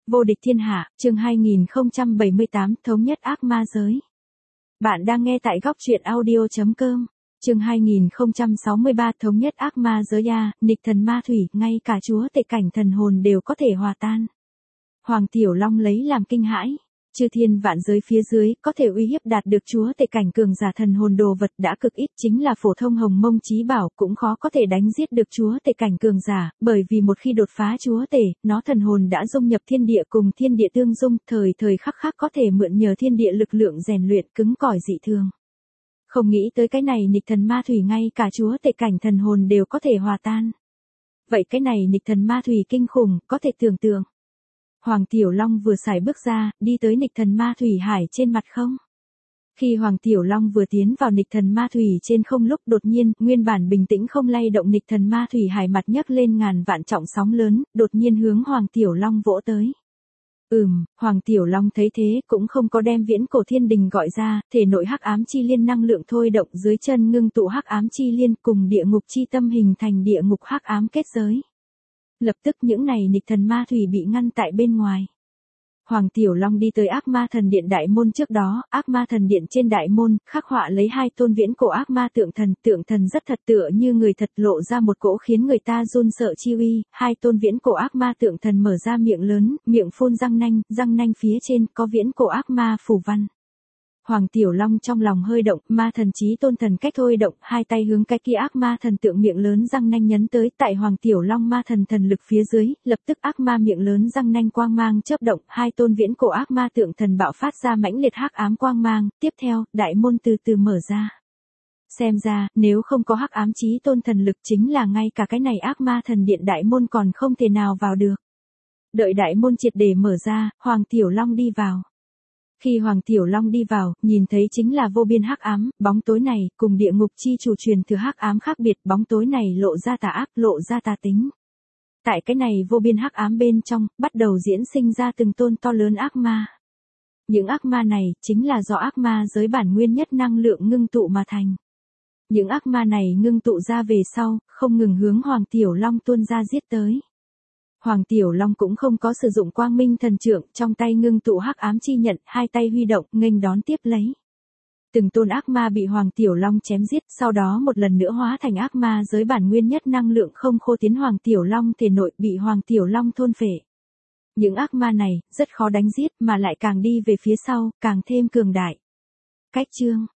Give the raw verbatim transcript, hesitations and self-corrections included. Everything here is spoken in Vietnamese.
Vô địch thiên hạ, chương hai nghìn không trăm bảy mươi tám, thống nhất ác ma giới. Bạn đang nghe tại góc truyện audio chấm com. Chương hai nghìn không trăm sáu mươi ba, thống nhất ác ma giới a, nghịch thần ma thủy, ngay cả chúa tể cảnh thần hồn đều có thể hòa tan. Hoàng Tiểu Long lấy làm kinh hãi. Chư thiên vạn giới phía dưới, có thể uy hiếp đạt được chúa tể cảnh cường giả thần hồn đồ vật đã cực ít, chính là phổ thông hồng mông chí bảo cũng khó có thể đánh giết được chúa tể cảnh cường giả, bởi vì một khi đột phá chúa tể, nó thần hồn đã dung nhập thiên địa cùng thiên địa tương dung, thời thời khắc khắc có thể mượn nhờ thiên địa lực lượng rèn luyện cứng cỏi dị thường. Không nghĩ tới cái này nghịch thần ma thủy ngay cả chúa tể cảnh thần hồn đều có thể hòa tan. Vậy cái này nghịch thần ma thủy kinh khủng, có thể tưởng tượng. Hoàng Tiểu Long vừa xài bước ra, đi tới nghịch thần ma thủy hải trên mặt không. Khi Hoàng Tiểu Long vừa tiến vào nghịch thần ma thủy trên không lúc đột nhiên, nguyên bản bình tĩnh không lay động nghịch thần ma thủy hải mặt nhấc lên ngàn vạn trọng sóng lớn, đột nhiên hướng Hoàng Tiểu Long vỗ tới. Ừm, Hoàng Tiểu Long thấy thế cũng không có đem viễn cổ thiên đình gọi ra, thể nội hắc ám chi liên năng lượng thôi động dưới chân ngưng tụ hắc ám chi liên cùng địa ngục chi tâm hình thành địa ngục hắc ám kết giới. Lập tức những này nghịch thần ma thủy bị ngăn tại bên ngoài. Hoàng Tiểu Long đi tới ác ma thần điện đại môn trước đó, ác ma thần điện trên đại môn, khắc họa lấy hai tôn viễn cổ ác ma tượng thần, tượng thần rất thật tựa như người thật lộ ra một cỗ khiến người ta run sợ chi uy, hai tôn viễn cổ ác ma tượng thần mở ra miệng lớn, miệng phun răng nanh, răng nanh phía trên có viễn cổ ác ma phù văn. Hoàng Tiểu Long trong lòng hơi động, ma thần chí tôn thần cách thôi động, hai tay hướng cái kia ác ma thần tượng miệng lớn răng nanh nhấn tới, tại Hoàng Tiểu Long ma thần thần lực phía dưới, lập tức ác ma miệng lớn răng nanh quang mang chớp động, hai tôn viễn cổ ác ma tượng thần bạo phát ra mãnh liệt hắc ám quang mang, tiếp theo, đại môn từ từ mở ra. Xem ra, nếu không có hắc ám chí tôn thần lực chính là ngay cả cái này ác ma thần điện đại môn còn không thể nào vào được. Đợi đại môn triệt để mở ra, Hoàng Tiểu Long đi vào. Khi Hoàng Tiểu Long đi vào, nhìn thấy chính là vô biên hắc ám, bóng tối này, cùng địa ngục chi chủ truyền thừa hắc ám khác biệt, bóng tối này lộ ra tà ác, lộ ra tà tính. Tại cái này vô biên hắc ám bên trong, bắt đầu diễn sinh ra từng tôn to lớn ác ma. Những ác ma này, chính là do ác ma giới bản nguyên nhất năng lượng ngưng tụ mà thành. Những ác ma này ngưng tụ ra về sau, không ngừng hướng Hoàng Tiểu Long tuôn ra giết tới. Hoàng Tiểu Long cũng không có sử dụng quang minh thần trượng, trong tay ngưng tụ hắc ám chi nhận, hai tay huy động, nghênh đón tiếp lấy. Từng tôn ác ma bị Hoàng Tiểu Long chém giết, sau đó một lần nữa hóa thành ác ma giới bản nguyên nhất năng lượng không khô tiến Hoàng Tiểu Long thể nội, bị Hoàng Tiểu Long thôn phệ. Những ác ma này, rất khó đánh giết, mà lại càng đi về phía sau, càng thêm cường đại. Cách chương